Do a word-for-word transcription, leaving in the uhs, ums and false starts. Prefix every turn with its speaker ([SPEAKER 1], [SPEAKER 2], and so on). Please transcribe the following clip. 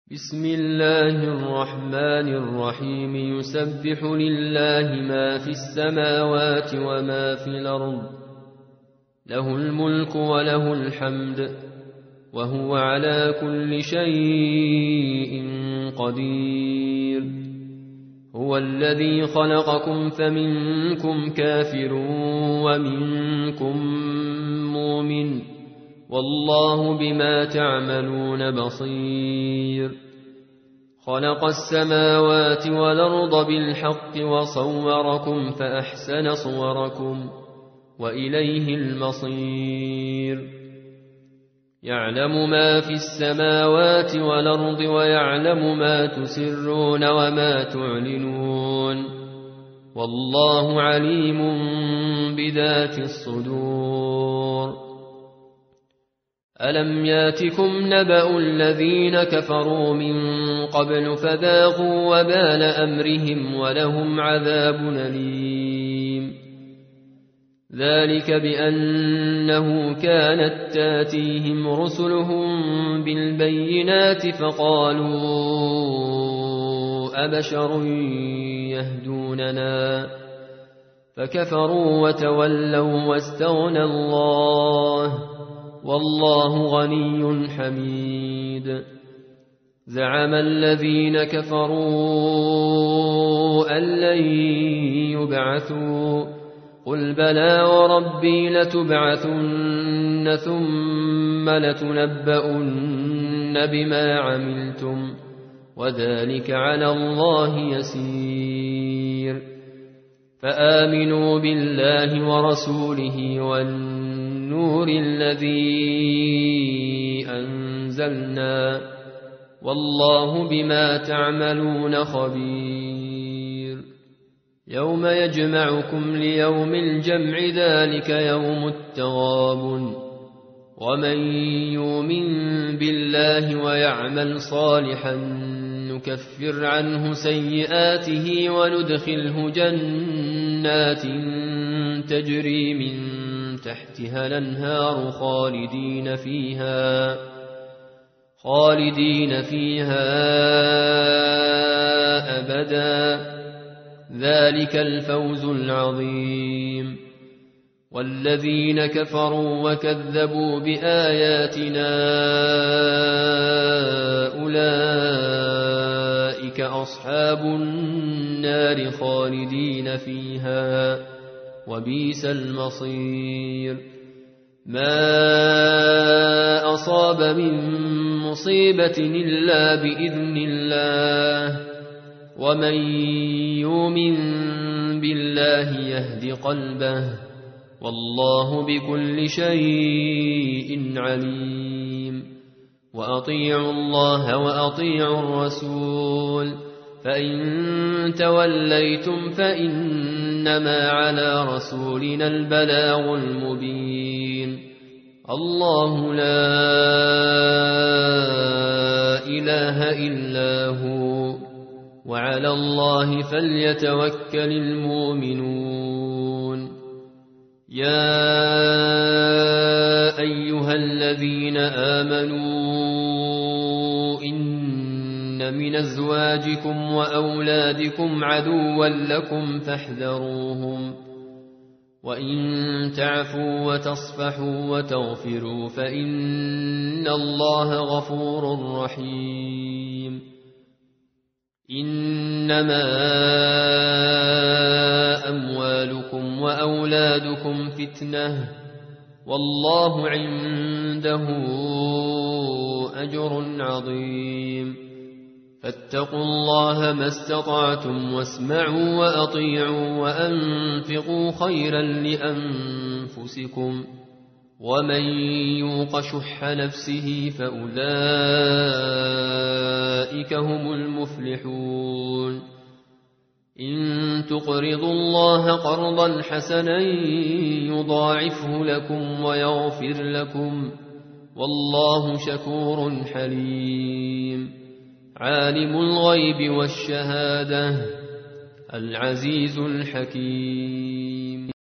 [SPEAKER 1] بسم الله الرحمن الرحيم يسبح لله ما في السماوات وما في الأرض له الملك وله الحمد وهو على كل شيء قدير هو الذي خلقكم فمنكم كافر ومنكم مؤمن والله بما تعملون بصير خلق السماوات والأرض بالحق وصوركم فأحسن صوركم وإليه المصير يعلم ما في السماوات والأرض ويعلم ما تسرون وما تعلنون والله عليم بذات الصدور ألم ياتكم نبأ الذين كفروا من قبل فذاقوا وبال أمرهم ولهم عذاب أليم ذلك بأنه كانت تاتيهم رسلهم بالبينات فقالوا أبشر يهدوننا فكفروا وتولوا واستغنى الله والله غني حميد زعم الذين كفروا أن لن يبعثوا قل بلى وربي لتبعثن ثم لتنبؤن بما عملتم وذلك على الله يسير فآمنوا بالله ورسوله والنور الذي أنزلنا والله بما تعملون خبير يوم يجمعكم ليوم الجمع ذلك يوم التغابن ومن يؤمن بالله ويعمل صالحا نكفر عنه سيئاته وندخله جنات تجري من تحتها الأنهار خالدين فيها خالدين فيها أبدا ذلك الفوز العظيم والذين كفروا وكذبوا بآياتنا أولئك أصحاب النار خالدين فيها وبئس المصير ما أصاب من مصيبة إلا بإذن الله ومن يؤمن بالله يهد قلبه والله بكل شيء عليم وأطيعوا الله وأطيعوا الرسول فإن توليتم فإنما على رسولنا البلاغ المبين الله لا إله إلا هو وعلى الله فليتوكل المؤمنون يا أيها الذين آمنوا إن من أزواجكم وأولادكم عدوا لكم فاحذروهم وإن تعفوا وتصفحوا وتغفروا فإن الله غفور رحيم إنما أموالكم وأولادكم فتنة والله عنده أجر عظيم فاتقوا الله ما استطعتم واسمعوا وأطيعوا وأنفقوا خيرا لأنفسكم ومن يوق شح نفسه فأولئك هم المفلحون إن تقرضوا الله قرضا حسنا يضاعفه لكم ويغفر لكم والله شكور حليم عالم الغيب والشهادة العزيز الحكيم